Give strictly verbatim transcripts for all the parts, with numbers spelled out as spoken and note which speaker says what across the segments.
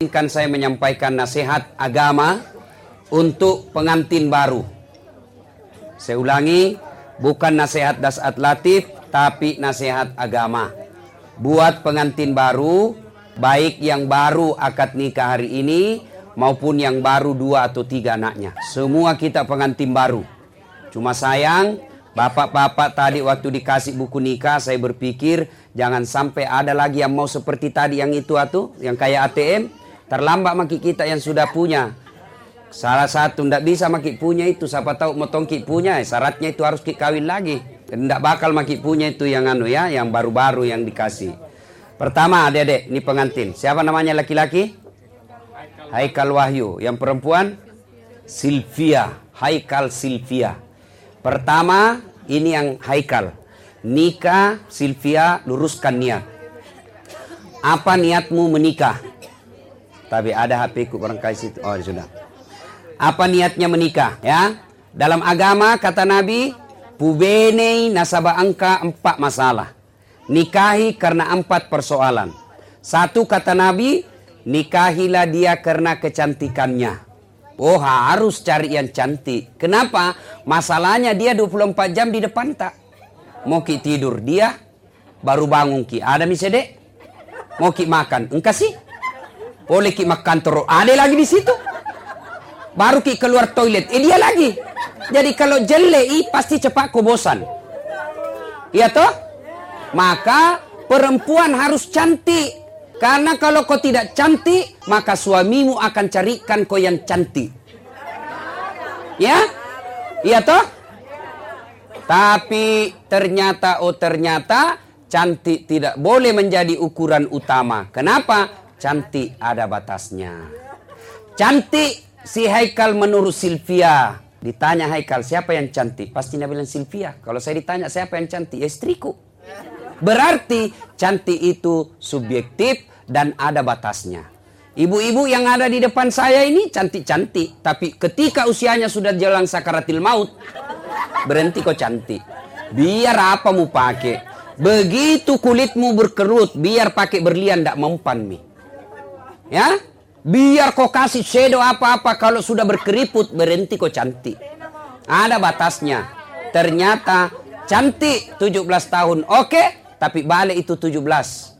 Speaker 1: izinkan saya menyampaikan nasihat agama untuk pengantin baru. Saya ulangi, bukan nasihat dasat latif, tapi nasihat agama. Buat pengantin baru, baik yang baru akad nikah hari ini, maupun yang baru dua atau tiga anaknya. Semua kita pengantin baru. Cuma sayang, bapak-bapak tadi waktu dikasih buku nikah, saya berpikir jangan sampai ada lagi yang mau seperti tadi yang itu atau yang kayak A T M. Terlambat maki kita yang sudah punya. Salah satu ndak bisa maki punya itu, siapa tahu motong ki punya, syaratnya itu harus ki kawin lagi. Ndak bakal maki punya itu yang anu ya, yang baru-baru yang dikasih. Pertama adik-adik, ini pengantin. Siapa namanya laki-laki? Haikal Wahyu. Yang perempuan? Sylvia. Haikal Sylvia. Pertama, ini yang Haikal. Nikah, Sylvia, luruskan niat. Apa niatmu menikah? Tapi ada H P ku barangkali situ. Oh, sudah. Apa niatnya menikah? Ya, dalam agama kata Nabi, pubenei nasaba angka empat masalah. Nikahi karena empat persoalan. Satu kata Nabi, nikahilah dia karena kecantikannya. Oh, harus cari yang cantik. Kenapa? Masalahnya dia dua puluh empat jam di depan tak. Mau ki tidur dia, baru bangun ki. Ada misalnya, mau ki makan. Engkau sih? Boleh ki makan terus. Ada lagi di situ. Baru ki keluar toilet. Eh dia lagi. Jadi kalau jelei pasti cepat kau bosan. Iya toh? Maka perempuan harus cantik. Karena kalau kau tidak cantik, maka suamimu akan carikan kau yang cantik. Ya? Iya toh? Tapi ternyata, oh ternyata, cantik tidak boleh menjadi ukuran utama. Kenapa? Cantik ada batasnya. Cantik si Haikal menurut Sylvia. Ditanya Haikal, siapa yang cantik? Pasti dia bilang Sylvia. Kalau saya ditanya siapa yang cantik? Ya istriku. Berarti cantik itu subjektif dan ada batasnya. Ibu-ibu yang ada di depan saya ini cantik-cantik. Tapi ketika usianya sudah jalan sakaratil maut, berhenti kok cantik. Biar apa mu pakai? Begitu kulitmu berkerut, biar pakai berlian tidak mempan mi. Ya? Biar kau kasih shadow apa-apa, kalau sudah berkeriput, berhenti kok cantik. Ada batasnya. Ternyata cantik tujuh belas tahun, oke, tapi balik itu tujuh belas.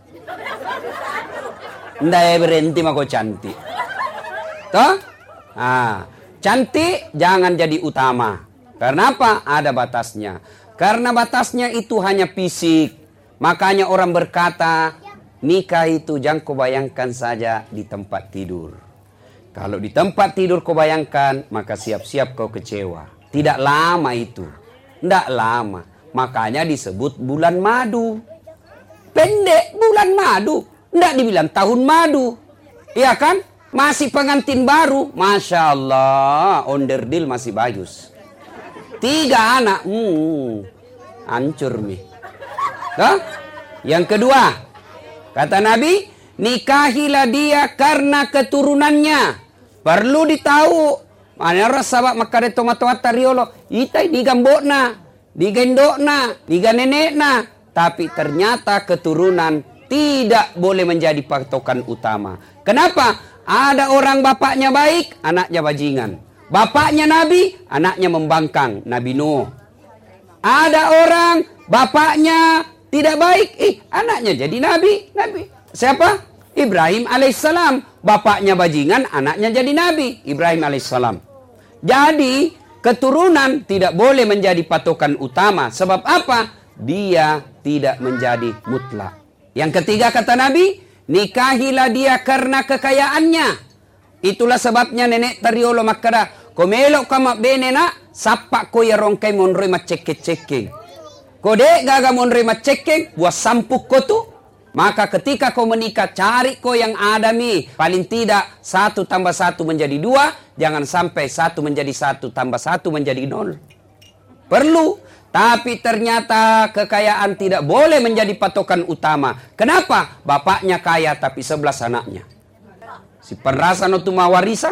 Speaker 1: Nggak berhenti mah kau cantik. Toh? Ah, cantik jangan jadi utama. Karena apa? Ada batasnya. Karena batasnya itu hanya fisik. Makanya orang berkata, nikah itu jangan kau bayangkan saja di tempat tidur. Kalau di tempat tidur kau bayangkan, maka siap-siap kau kecewa. Tidak lama itu. Tidak lama. Makanya disebut bulan madu. Pendek bulan madu. Tidak dibilang tahun madu. Iya kan? Masih pengantin baru. Masya Allah. Onderdil masih bagus. Tiga anak. Hmm, hancur nih. Tuh? Yang kedua. Kata Nabi, nikahilah dia karena keturunannya. Perlu ditahu. Mana rasa sabak makare tomat-tomat riolo. Itai digambokna, digendokna, diganenekna. Tapi ternyata keturunan tidak boleh menjadi patokan utama. Kenapa? Ada orang bapaknya baik, anaknya bajingan. Bapaknya Nabi, anaknya membangkang. Nabi Nuh. Ada orang bapaknya tidak baik, eh anaknya jadi nabi. Nabi. Siapa? Ibrahim alaihissalam. Bapaknya bajingan, anaknya jadi nabi. Ibrahim alaihissalam. Jadi keturunan tidak boleh menjadi patokan utama. Sebab apa? Dia tidak menjadi mutlak. Yang ketiga kata Nabi, nikahilah dia karena kekayaannya. Itulah sebabnya nenek tariolo makada. Komelok kama benena, sapak ko ya rongkai monroi maceke-ceke. Kode gaga monroi maceke, buat sampuk ko tu. Maka ketika kau menikah, cari kau yang adami. Paling tidak, satu tambah satu menjadi dua. Jangan sampai satu menjadi satu tambah satu menjadi nol. Perlu. Tapi ternyata kekayaan tidak boleh menjadi patokan utama. Kenapa? Bapaknya kaya tapi sebelas anaknya. Si penrasa no tuma warisan.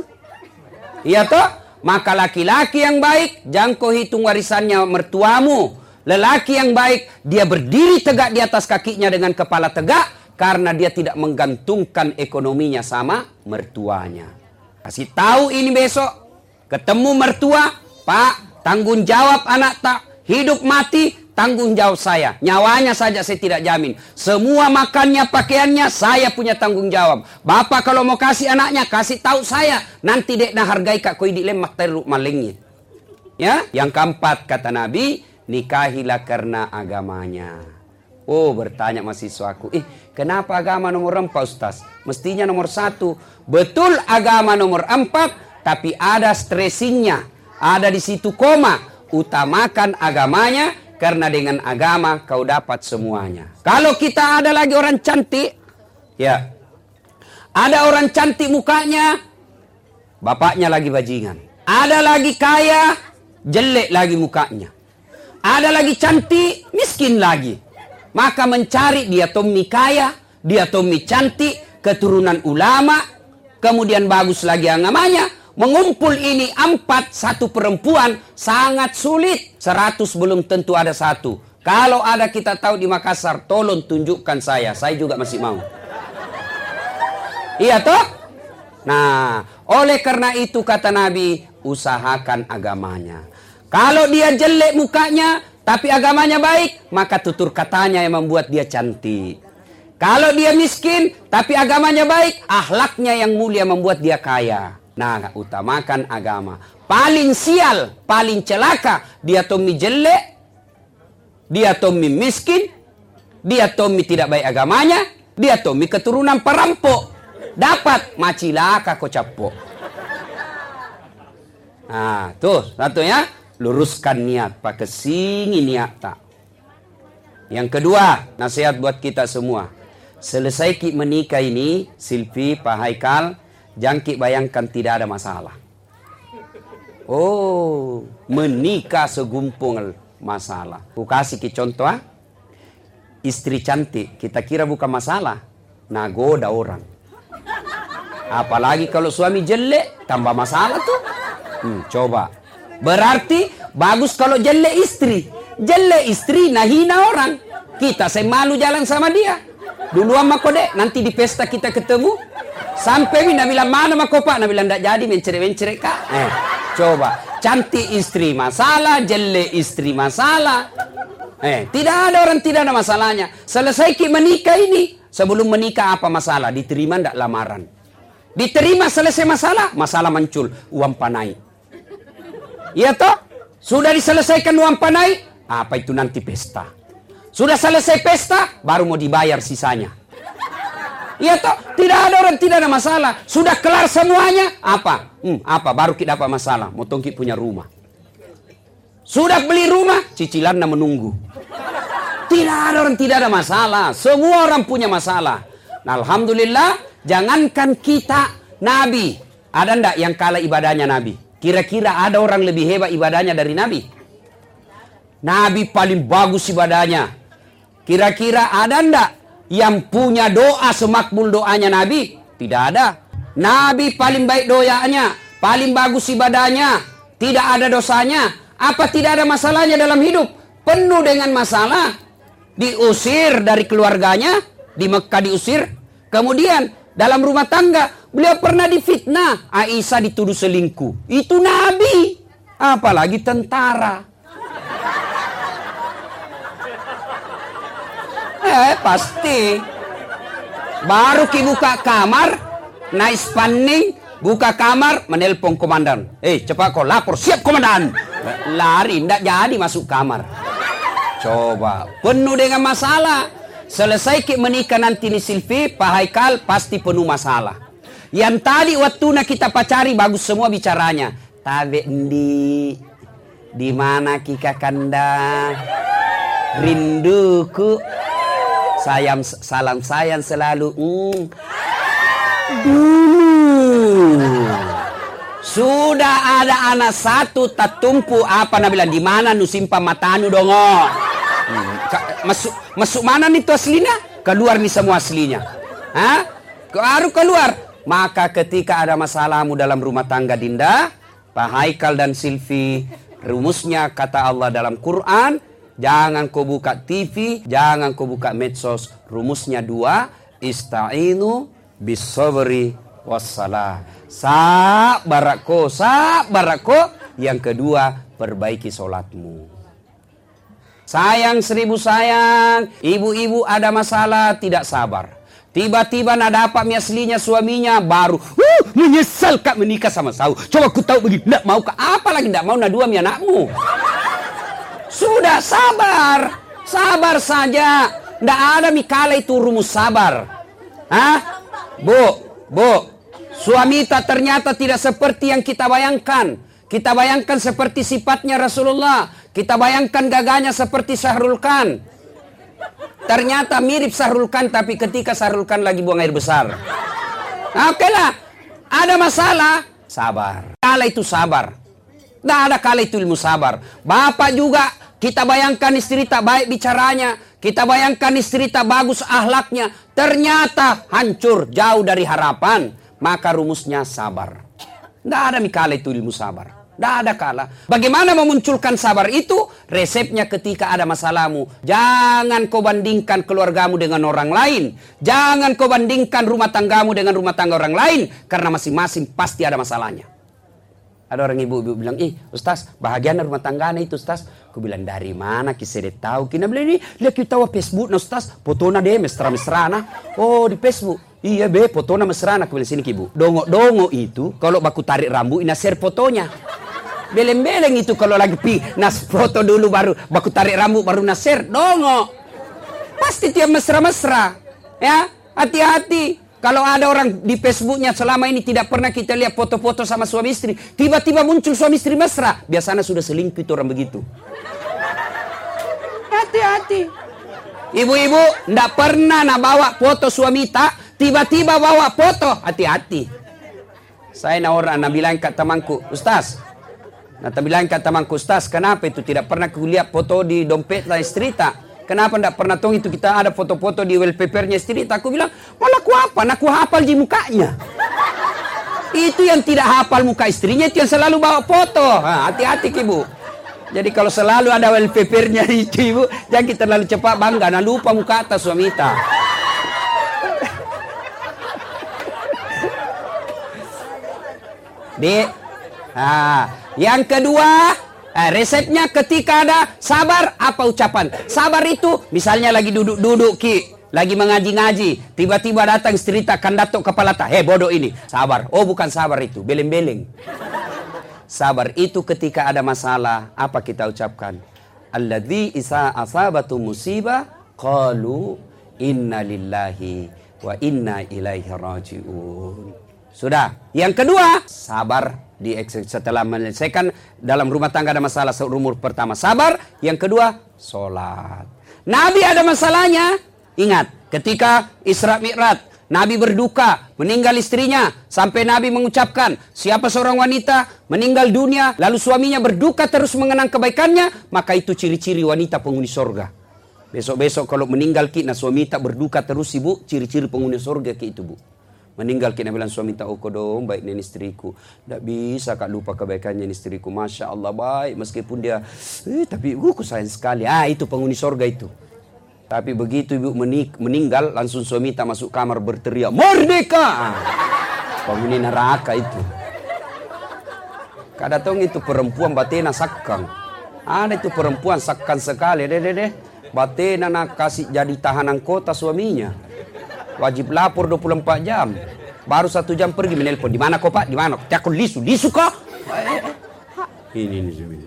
Speaker 1: Iya toh? Maka laki-laki yang baik, jangan kau hitung warisannya mertuamu. Lelaki yang baik, dia berdiri tegak di atas kakinya dengan kepala tegak. Karena dia tidak menggantungkan ekonominya sama mertuanya. Kasih tahu ini besok, ketemu mertua, Pak, tanggung jawab anak tak, hidup mati, tanggung jawab saya. Nyawanya saja saya tidak jamin. Semua makannya, pakaiannya, saya punya tanggung jawab. Bapak kalau mau kasih anaknya, kasih tahu saya. Nanti dek nah hargai kak koi di lemak teruk malingnya. Ya, yang keempat kata Nabi, nikahilah karena agamanya. Oh, bertanya mahasiswaku, eh kenapa agama nomor empat Ustaz? Mestinya nomor satu. Betul agama nomor empat, tapi ada stressingnya. Ada di situ koma. Utamakan agamanya, karena dengan agama kau dapat semuanya. Kalau kita ada lagi orang cantik, ya, ada orang cantik mukanya, bapaknya lagi bajingan. Ada lagi kaya, jelek lagi mukanya. Ada lagi cantik, miskin lagi. Maka mencari dia Tommy kaya, dia Tommy cantik, keturunan ulama, kemudian bagus lagi agamanya. Mengumpul ini empat, satu perempuan sangat sulit. Seratus belum tentu ada satu. Kalau ada kita tahu di Makassar, tolong tunjukkan saya. Saya juga masih mau. Iya toh? Nah, oleh karena itu kata Nabi, usahakan agamanya. Kalau dia jelek mukanya, tapi agamanya baik, maka tutur katanya yang membuat dia cantik. Kalau dia miskin, tapi agamanya baik, akhlaknya yang mulia membuat dia kaya. Nah, utamakan agama. Paling sial, paling celaka, dia Tommy jelek, dia Tommy miskin, dia Tommy tidak baik agamanya, dia Tommy keturunan perampok. Dapat macilaka kocapok. Nah, tuh satu ya, luruskan niat, pakai singi niat tak. Yang kedua, nasihat buat kita semua. Selesai ki menikah ini, Silvi, Pak Haikal, jangki bayangkan tidak ada masalah. Oh, menikah segumpung masalah. Ku kasih ki contoh, ah. Istri cantik, kita kira bukan masalah. Nagoda orang. Apalagi kalau suami jelek, tambah masalah tuh. Hmm, coba. Berarti bagus kalau jelek istri. Jelek istri, nah hina orang. Kita saya malu jalan sama dia. Dulu sama kode, nanti di pesta kita ketemu. Sampai Mina bilang, mana mak pak? Nah bilang, tidak jadi mencerek-mencerek kak. Eh, coba. Cantik istri masalah, jelek istri masalah. Eh, tidak ada orang tidak ada masalahnya. Selesai ki menikah ini. Sebelum menikah apa masalah? Diterima tidak lamaran. Diterima selesai masalah, masalah muncul. Uang panai. Iya toh? Sudah diselesaikan uang panai, apa itu nanti pesta. Sudah selesai pesta, baru mau dibayar sisanya. Iya toh? Tidak ada orang tidak ada masalah. Sudah kelar semuanya, apa? Hmm, apa? Baru kita dapat masalah. Motong kita punya rumah. Sudah beli rumah, cicilannya menunggu. Tidak ada orang tidak ada masalah. Semua orang punya masalah. Nah, alhamdulillah, jangankan kita Nabi. Ada ndak yang kalah ibadahnya Nabi? Kira-kira ada orang lebih hebat ibadahnya dari Nabi? Nabi paling bagus ibadahnya. Kira-kira ada ndak yang punya doa semakbul doanya Nabi? Tidak ada. Nabi paling baik doanya, paling bagus ibadahnya, tidak ada dosanya. Apa tidak ada masalahnya dalam hidup? Penuh dengan masalah. Diusir dari keluarganya, di Mekah diusir. Kemudian dalam rumah tangga, beliau pernah difitnah. Aisyah dituduh selingkuh. Itu Nabi. Apalagi tentara. Eh, pasti. Baru ki buka kamar, naik spanning, buka kamar, menelpon komandan. Eh, cepat kau lapor, siap komandan. Lari, ndak jadi masuk kamar. Coba, penuh dengan masalah. Selesai ki menikah nanti ni Silvi, Pak Haikal, pasti penuh masalah. Yang tadi waktu na kita pacari, bagus semua bicaranya. Tabe di, di mana ki kakanda? Rinduku. Sayang, salam sayang selalu. Mm. Dulu sudah ada anak satu tak tumpu apa nak bilang di mana nu simpan matanu dongo. Hmm. Masuk masuk mana nih tuh aslinya? Keluar nih semua aslinya. Hah? Baru keluar. Maka ketika ada masalahmu dalam rumah tangga Dinda, Pak Haikal dan Silvi, rumusnya kata Allah dalam Quran. Jangan kau buka T V, jangan kau buka medsos. Rumusnya dua, Ista'inu bis-sabri wassalah. Sabar ko, sabar ko. Yang kedua, perbaiki sholatmu. Sayang seribu sayang, ibu-ibu ada masalah tidak sabar. Tiba-tiba nak dapat mi aslinya suaminya baru, uh, menyesal kak menikah sama saya. Coba ku tahu begini, tidak mau kak, apa lagi tidak mau nak dua mi anakmu. Sudah sabar, sabar saja. Tidak ada mi kala itu rumus sabar. Hah? Bu, bu, suami tak ternyata tidak seperti yang kita bayangkan. Kita bayangkan seperti sifatnya Rasulullah. Kita bayangkan gagahnya seperti Syahrul Khan. Ternyata mirip Syahrul Khan, tapi ketika Syahrul Khan lagi buang air besar. Nah, oke lah. Ada masalah, sabar. Kala itu sabar. Tidak ada kala itu ilmu sabar. Bapak juga, kita bayangkan istri tak baik bicaranya. Kita bayangkan istri tak bagus ahlaknya. Ternyata hancur, jauh dari harapan. Maka rumusnya sabar. Tidak ada mikala itu ilmu sabar. Tidak ada kala. Bagaimana memunculkan sabar itu? Resepnya ketika ada masalahmu. Jangan kau bandingkan keluargamu dengan orang lain. Jangan kau bandingkan rumah tanggamu dengan rumah tangga orang lain. Karena masing-masing pasti ada masalahnya. Ada orang ibu-ibu bilang, ih Ustaz, bahagian rumah tangganya itu Ustaz. Aku bilang, dari mana kisah dia tahu? Kina bilang, ini lihat kita tahu Facebook nah Ustaz. Fotona deh mesra-mesra nah. Oh di Facebook. Iya be, fotona mesra nah. Aku bilang, sini ibu. Dongo-dongo itu, kalau baku tarik rambut, ina share fotonya. Beleng-beleng itu kalau lagi pi, nas foto dulu baru, baku tarik rambut baru nas share. Dongo. Pasti tiap mesra-mesra. Ya, hati-hati. Kalau ada orang di Facebooknya selama ini tidak pernah kita lihat foto-foto sama suami istri, tiba-tiba muncul suami istri mesra, biasanya sudah selingkuh itu orang begitu. Hati-hati. Ibu-ibu tidak pernah nak bawa foto suami tak, tiba-tiba bawa foto, hati-hati. Saya na orang nak bilang kat temanku, Ustaz, nak bilang kat temanku, Ustaz, kenapa itu tidak pernah kulihat foto di dompet dan istri tak? Kenapa tidak pernah tahu itu kita ada foto-foto di wallpapernya istri? Aku bilang, malah aku apa? Aku hafal di mukanya. Itu yang tidak hafal muka istrinya, itu yang selalu bawa foto. Hati-hati ibu. Jadi kalau selalu ada wallpapernya itu ibu, jangan kita terlalu cepat bangga. Nah lupa muka atas suami kita. Dek. Nah, yang kedua, Eh, resepnya ketika ada sabar, apa ucapan? Sabar itu misalnya lagi duduk-duduk ki, lagi mengaji-ngaji, tiba-tiba datang istri tak kan datuk kepala tak, hei bodoh ini, sabar. Oh bukan sabar itu, beleng-beleng. Sabar itu ketika ada masalah, apa kita ucapkan? Alladzi isa asabatu musibah, qalu inna lillahi wa inna ilaihi raji'un. Sudah. Yang kedua, sabar. Di setelah menyelesaikan dalam rumah tangga ada masalah, umur pertama sabar, yang kedua sholat. Nabi ada masalahnya, ingat ketika Isra Mi'raj Nabi berduka meninggal istrinya, sampai Nabi mengucapkan siapa seorang wanita meninggal dunia lalu suaminya berduka terus mengenang kebaikannya, maka itu ciri-ciri wanita penghuni surga. Besok-besok kalau meninggal kita suami tak berduka terus ibu, ciri-ciri penghuni surga kita itu bu. Meninggal kita bilang suami tak oke dong baik nih istriku. Tak bisa kak lupa kebaikannya istriku. Masya Allah baik meskipun dia eh, tapi uh, aku sayang sekali. Ah itu penghuni surga itu. Tapi begitu ibu menik meninggal langsung suami tak masuk kamar berteriak merdeka. Ah, penghuni neraka itu. Kadang itu perempuan batena sakang. Ada itu perempuan sakang sekali. Deh deh deh. Batena nak kasih jadi tahanan kota suaminya. Wajib lapor dua puluh empat jam. Baru satu jam pergi menelpon. Di mana kok pak? Di mana? Takut lisu. Lisu kok? Ini ini ini.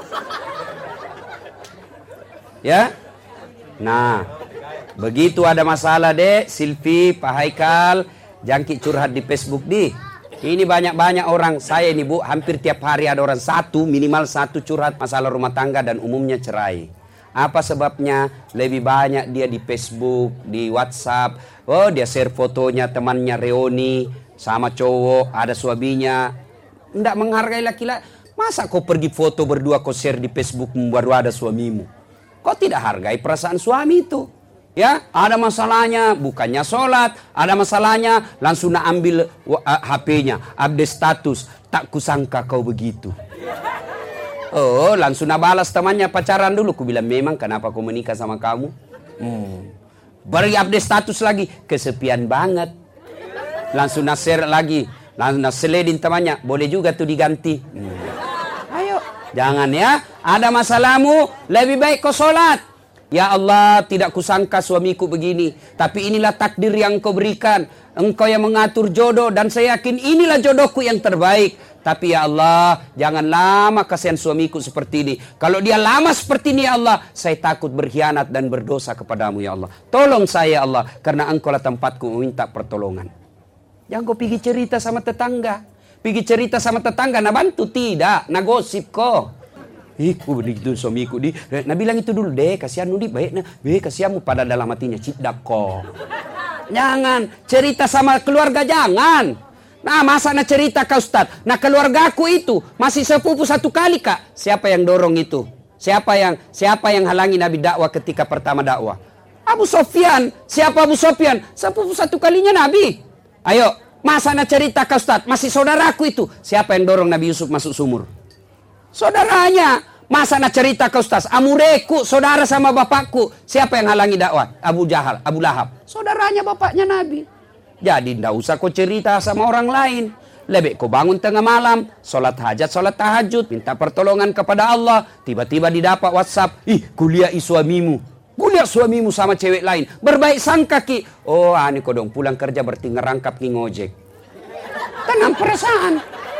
Speaker 1: Ya. Nah, begitu ada masalah deh, Silvi, Pak Haikal, jangkit curhat di Facebook di. Ini banyak-banyak orang. Saya ini bu, hampir tiap hari ada orang satu minimal satu curhat masalah rumah tangga dan umumnya cerai. Apa sebabnya? Lebih banyak dia di Facebook, di WhatsApp. Oh dia share fotonya temannya reuni sama cowok, ada suaminya. Tidak menghargai laki-laki. Masa kau pergi foto berdua kau share di Facebook baru ada suamimu? Kau tidak hargai perasaan suami itu. Ya, ada masalahnya bukannya sholat, ada masalahnya langsung nak ambil uh, H P-nya, update status. Tak kusangka kau begitu. Oh, langsung nak balas temannya pacaran dulu. Ku bilang memang kenapa aku menikah sama kamu? Hmm. Beri update status lagi, kesepian banget. Langsung nasir lagi, langsung naseledin temannya, boleh juga tuh diganti. Hmm. Ayo, jangan ya, ada masalahmu, lebih baik kau sholat. Ya Allah, tidak kusangka suamiku begini, tapi inilah takdir yang kau berikan. Engkau yang mengatur jodoh, dan saya yakin inilah jodohku yang terbaik. Tapi ya Allah, jangan lama kasihan suamiku seperti ini. Kalau dia lama seperti ini ya Allah, saya takut berkhianat dan berdosa kepadamu ya Allah. Tolong saya ya Allah, karena engkau lah tempatku meminta pertolongan. Jangan kau pergi cerita sama tetangga. Pergi cerita sama tetangga, nah bantu tidak, nah gosip kok. Ih, ku begitu suamiku di. Nah bilang itu dulu deh, kasihan nu di baik nah. Be kasihanmu pada dalam hatinya cidak kok. Jangan cerita sama keluarga, jangan. Nah masa nak cerita kak Ustaz? Nah keluargaku itu masih sepupu satu kali kak. Siapa yang dorong itu? Siapa yang siapa yang halangi Nabi dakwah ketika pertama dakwah? Abu Sofyan. Siapa Abu Sofyan? Sepupu satu kalinya Nabi. Ayo, masa nak cerita kak Ustaz? Masih saudaraku itu. Siapa yang dorong Nabi Yusuf masuk sumur? Saudaranya. Masa nak cerita ke Ustaz? Amureku, saudara sama bapakku. Siapa yang halangi dakwah? Abu Jahal, Abu Lahab. Saudaranya bapaknya Nabi. Jadi tidak usah kau cerita sama orang lain. Lebih kau bangun tengah malam, sholat hajat, sholat tahajud, minta pertolongan kepada Allah. Tiba-tiba didapat WhatsApp, ih kuliah suamimu. Kuliah suamimu sama cewek lain. Berbaik sangka ki. Oh ini kau dong pulang kerja berarti ngerangkap ki ngojek. Tenang perasaan.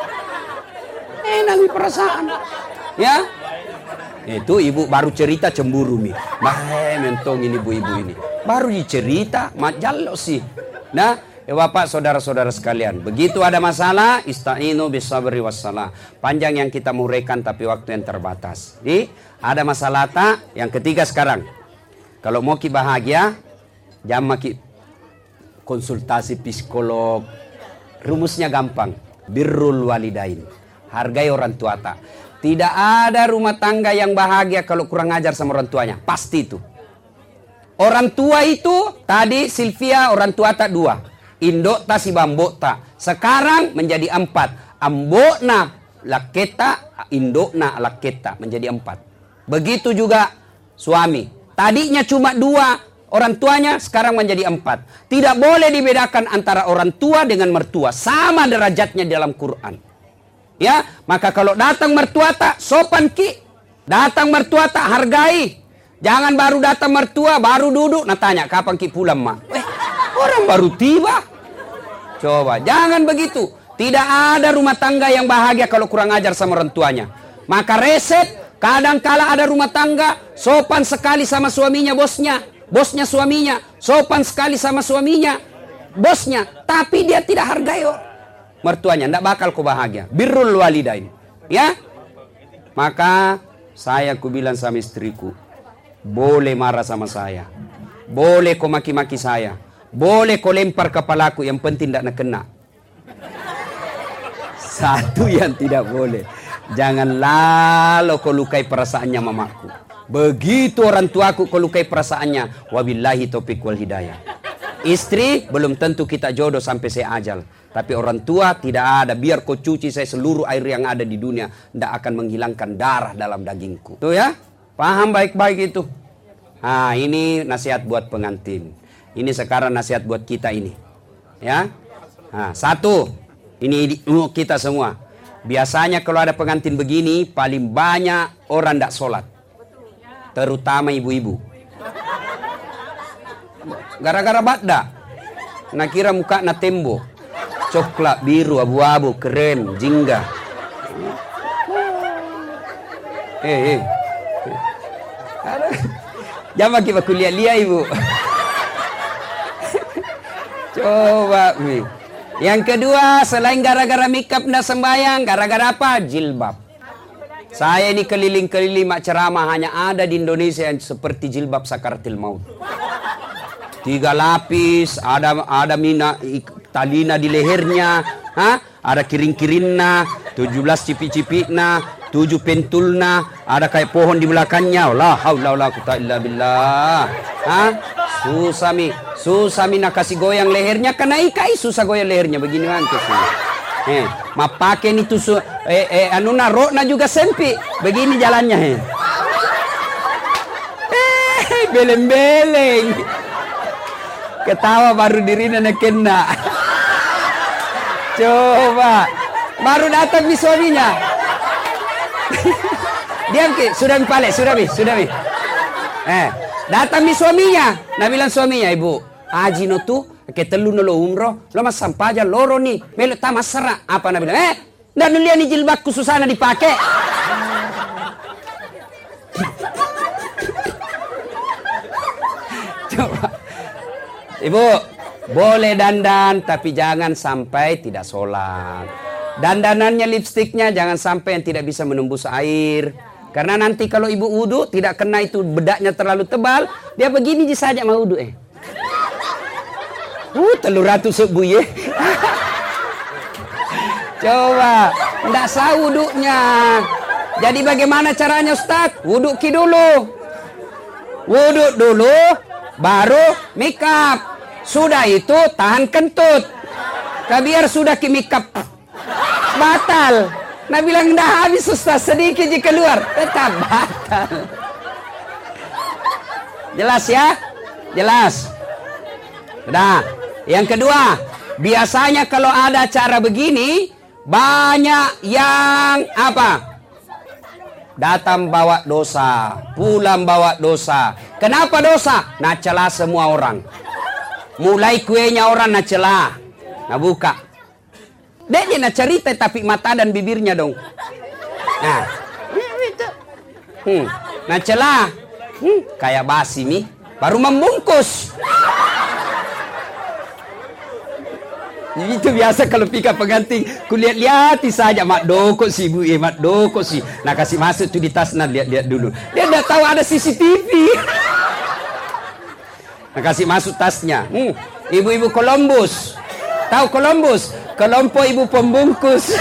Speaker 1: Enak perasaan. Ya. Itu ibu baru cerita cemburu mi. Bah mentong ini ibu-ibu ini. Baru dicerita, majallo sih. Nah, ya bapak saudara-saudara sekalian. Begitu ada masalah, ista'inu bisabri wassalah. Panjang yang kita muraikan tapi waktu yang terbatas. Jadi, ada masalah tak? Yang ketiga sekarang. Kalau mau ki bahagia, jangan ki konsultasi psikolog. Rumusnya gampang. Birrul walidain. Hargai orang tua tak. Tidak ada rumah tangga yang bahagia kalau kurang ajar sama orang tuanya. Pasti itu. Orang tua itu, tadi Sylvia orang tua tak dua. Indok ta si bambok ta. Sekarang menjadi empat. Ambokna laketa, indokna laketa. Menjadi empat. Begitu juga suami. Tadinya cuma dua. Orang tuanya sekarang menjadi empat. Tidak boleh dibedakan antara orang tua dengan mertua. Sama derajatnya dalam Quran. Ya, maka kalau datang mertua tak sopan ki, datang mertua tak hargai. Jangan baru datang mertua baru duduk, nah tanya kapan ki pulang mak. Eh, orang baru tiba. Coba, jangan begitu. Tidak ada rumah tangga yang bahagia kalau kurang ajar sama orang tuanya. Maka resep, kadang kala ada rumah tangga sopan sekali sama suaminya bosnya, bosnya suaminya, sopan sekali sama suaminya, bosnya, tapi dia tidak hargai oh. mertuanya, tidak bakal kau bahagia. Birrul walidain. Ya. Maka saya ku bilang sama istriku, boleh marah sama saya. Boleh kau maki-maki saya. Boleh kau lempar kepalaku, yang penting tidak nak kena. Satu yang tidak boleh. Jangan lalu kau lukai perasaannya mamaku. Begitu orang tuaku kau lukai perasaannya. Wabillahi taufiq wal hidayah. Istri belum tentu kita jodoh sampai saya ajal. Tapi orang tua tidak ada. Biar kau cuci saya seluruh air yang ada di dunia, tidak akan menghilangkan darah dalam dagingku. Tuh ya, paham baik-baik itu. Nah ini nasihat buat pengantin. Ini sekarang nasihat buat kita ini. Ya, nah, satu, ini untuk kita semua. Biasanya kalau ada pengantin begini, paling banyak orang tidak sholat. Terutama ibu-ibu. Gara-gara badda. Nak kira muka na tembok. Coklat, biru, abu-abu, keren, jingga. Eh, eh. Jangan kita kuliah lihat ibu. Coba, Mi. Yang kedua, selain gara-gara makeup nak sembayang, gara-gara apa? Jilbab. Saya ini keliling-keliling mak ceramah, hanya ada di Indonesia yang seperti jilbab sakaratil maut. Tiga lapis, ada ada mina talina di lehernya, ha? Ada kiring-kiringna, tujuh belas cipi-cipikna, tujuh pentulna, ada kayak pohon di belakangnya. La haula wala quwata illa billah. Ha? Susah mi, susah mi nak kasih goyang lehernya, karena ikai susah goyang lehernya begini mantu sih. Eh, ma pakai itu su, eh, eh anu na rokna juga sempit, begini jalannya he. Eh, beleng-beleng. Ketawa baru dirinya nak kena. Coba. Baru datang mi suaminya. Diam Ki, sudah mi pale, sudah mi, sudah mi. Eh, datang mi suaminya. Nah bilang suaminya, ibu, haji no tu, ke telu no lo umroh, lo mas sampaja loro nih, melo tamas sera. Apa nah bilang? Eh, dan lihat nih jilbabku susana dipakai. Coba. Ibu, boleh dandan tapi jangan sampai tidak sholat. Dandanannya, lipstiknya jangan sampai yang tidak bisa menembus air. Karena nanti kalau ibu wudu tidak kena itu bedaknya terlalu tebal, dia begini saja mau wudu eh. Uh, telur ratus sebuye. Coba, ndak sah wudunya. Jadi bagaimana caranya Ustaz? Wudu ki dulu. Wudu dulu, baru make up. Sudah itu tahan kentut. Biar sudah ki make up batal. Nah bilang dah habis Ustaz, sedikit jika keluar tetap batal. Jelas ya? Jelas. Nah, yang kedua, biasanya kalau ada acara begini banyak yang apa? Datang bawa dosa, pulang bawa dosa. Kenapa dosa? Nah celah semua orang. Mulai kuenya orang nak celah. Nah buka. Dia dia nak cerita tapi mata dan bibirnya dong. Nah. Hmm. Nah celah. Hmm. Kayak basi mi. Baru membungkus. Itu biasa kalau pika pengantin. Kulihat-lihati saja. Mak doko si ibu. Eh, mak doko si. Nah kasih masuk tu di tas. Nah lihat-lihat dulu. Dia dah tahu ada C C T V. Nah kasih masuk tasnya. Hmm. Ibu-ibu Columbus. Tahu Columbus? Kelompok ibu pembungkus.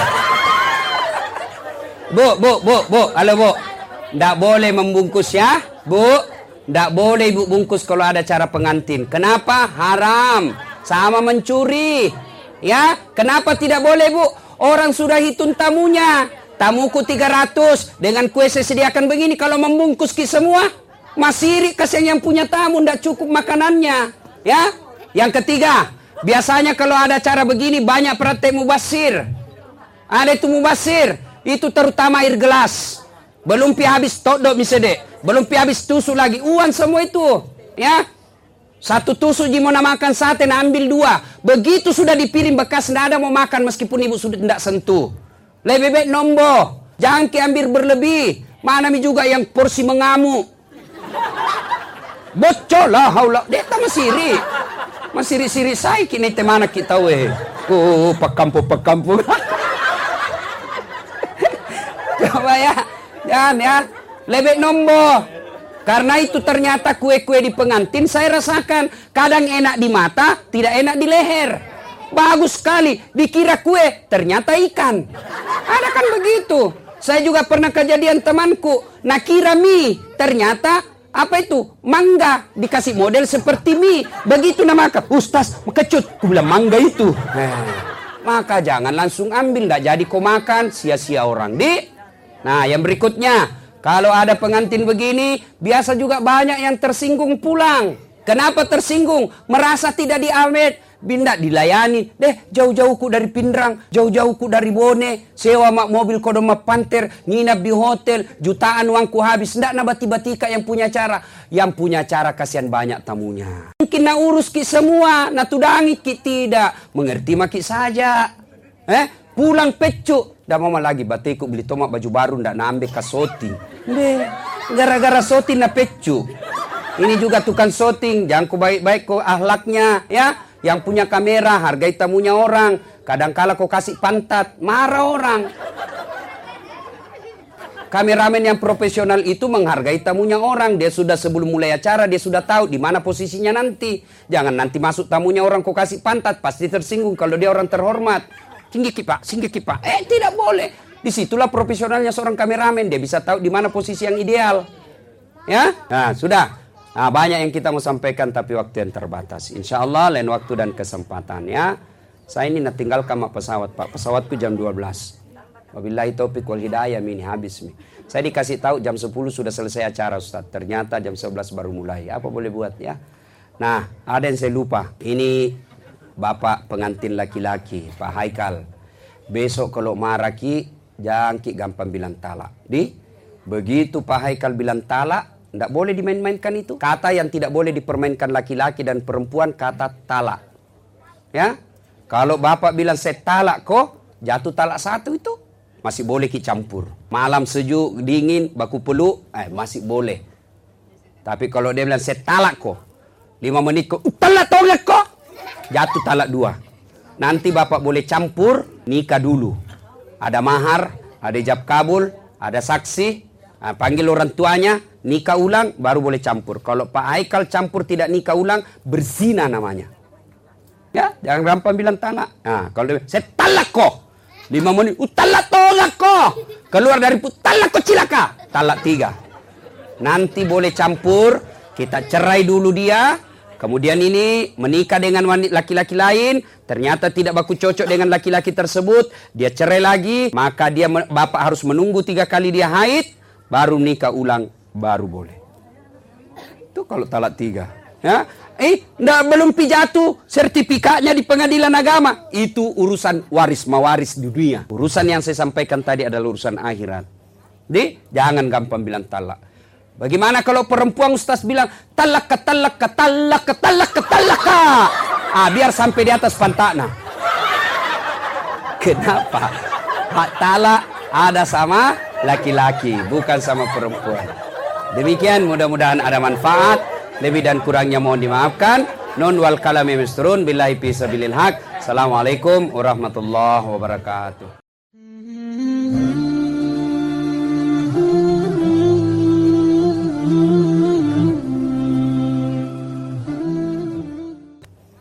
Speaker 1: Bu, bu, bu, bu. Halo bu. Nggak boleh membungkus ya. Bu. Nggak boleh ibu bungkus kalau ada cara pengantin. Kenapa? Haram. Sama mencuri. Ya. Kenapa tidak boleh bu? Orang sudah hitung tamunya. Tamuku tiga ratus. Dengan kue saya sediakan begini. Kalau membungkus ki semua. Masih kasihan yang punya tamu. Nggak cukup makanannya. Ya. Yang ketiga. Biasanya kalau ada acara begini banyak praktek mubasir. Ada itu mubasir. Itu terutama air gelas. Belum pi habis todok misalnya. Belum pi habis tusuk lagi. Uang semua itu. Ya. Satu tusuk ji mau makan sate nah ambil dua. Begitu sudah dipiring bekas tidak ada mau makan meskipun ibu sudah tidak sentuh. Lebih baik nombo. Jangan ki ambil berlebih. Mana mi juga yang porsi mengamuk. Bocor lah haula. Dia tak masiri. Masiri-siri saya kini temana kita weh. Oh, pekampung-pekampung. Coba ya. Jangan ya. Lebih nombo. Karena itu ternyata kue-kue di pengantin saya rasakan. Kadang enak di mata, tidak enak di leher. Bagus sekali. Dikira kue, ternyata ikan. Ada kan begitu. Saya juga pernah kejadian temanku. Nah kira mie, ternyata apa itu? Mangga. Dikasih model seperti mie. Begitu nama makan. Ustaz, kecut. Aku bilang mangga itu. Nah, maka jangan langsung ambil. Nggak jadi kau makan. Sia-sia orang. Di. Nah, yang berikutnya. Kalau ada pengantin begini. Biasa juga banyak yang tersinggung pulang. Kenapa tersinggung? Merasa tidak diambil. Bindak dilayani. Deh, jauh-jauhku dari Pindrang. Jauh-jauhku dari Bone. Sewa mak mobil kodoma panter. Nginap di hotel. Jutaan uangku habis. Ndak na bati-batika yang punya cara. Yang punya cara kasihan banyak tamunya. Mungkin na urus ki semua. Na tudangi ki tidak. Mengerti maki saja. Eh, pulang pecu. Dah mama lagi batiku beli tomat baju baru. Ndak na ambil ke shooting. Deh, gara-gara shooting na pecu. Ini juga tukang shooting. Jangan ku baik-baik ku ahlaknya. Ya. Yang punya kamera, hargai tamunya orang. Kadangkala kau kasih pantat, marah orang. Kameramen yang profesional itu menghargai tamunya orang. Dia sudah sebelum mulai acara, dia sudah tahu di mana posisinya nanti. Jangan nanti masuk tamunya orang kau kasih pantat, pasti tersinggung kalau dia orang terhormat. Singgi kipak, singgi kipak. Eh tidak boleh. Disitulah profesionalnya seorang kameramen. Dia bisa tahu di mana posisi yang ideal. Ya, nah sudah. Nah, banyak yang kita mau sampaikan tapi waktu yang terbatas. Insya Allah lain waktu dan kesempatan ya. Saya ini nak tinggalkan mak pesawat Pak. Pesawatku jam dua belas. Wabillahi taufiq wal hidayah ini habis mi. Saya dikasih tahu jam sepuluh sudah selesai acara Ustaz. Ternyata jam sebelas baru mulai. Apa boleh buat ya? Nah, ada yang saya lupa. Ini bapak pengantin laki-laki, Pak Haikal. Besok kalau marah ki, jangan ki gampang bilang talak. Di, begitu Pak Haikal bilang talak, tidak boleh dimain-mainkan itu. Kata yang tidak boleh dipermainkan laki-laki dan perempuan, kata talak. Ya, kalau bapak bilang saya talak kok, jatuh talak satu itu, masih boleh ki campur. Malam sejuk, dingin, baku peluk, eh masih boleh. Tapi kalau dia bilang saya talak kok, lima menit kok, talak tolak kok, jatuh talak dua. Nanti bapak boleh campur, nikah dulu. Ada mahar, ada ijab kabul, ada saksi, nah, panggil orang tuanya, nikah ulang, baru boleh campur. Kalau Pak Haikal campur tidak nikah ulang, berzina namanya. Ya, jangan gampang bilang talak. Nah, kalau dia, saya talak kok. Lima menit, uh, talak tolak kok. Keluar dari put, talak kok cilaka. Talak tiga. Nanti boleh campur, kita cerai dulu dia. Kemudian ini menikah dengan wanita laki-laki lain, ternyata tidak baku cocok dengan laki-laki tersebut, dia cerai lagi, maka dia bapak harus menunggu tiga kali dia haid, baru nikah ulang, baru boleh. Itu kalau talak tiga. Ya, eh, ndak belum pijatu sertifikatnya di pengadilan agama. Itu urusan waris mawaris di dunia. Urusan yang saya sampaikan tadi adalah urusan akhirat. Di, jangan gampang bilang talak. Bagaimana kalau perempuan Ustaz bilang talak ke talak ke talak ke talak ke talak ke. Ah, biar sampai di atas pantatnya. Kenapa? Hak talak ada sama laki-laki, bukan sama perempuan. Demikian, mudah-mudahan ada manfaat. Lebih dan kurangnya mohon dimaafkan. Nun wal kalami misturun billahi fi sabilil haq. Assalamualaikum warahmatullahi wabarakatuh.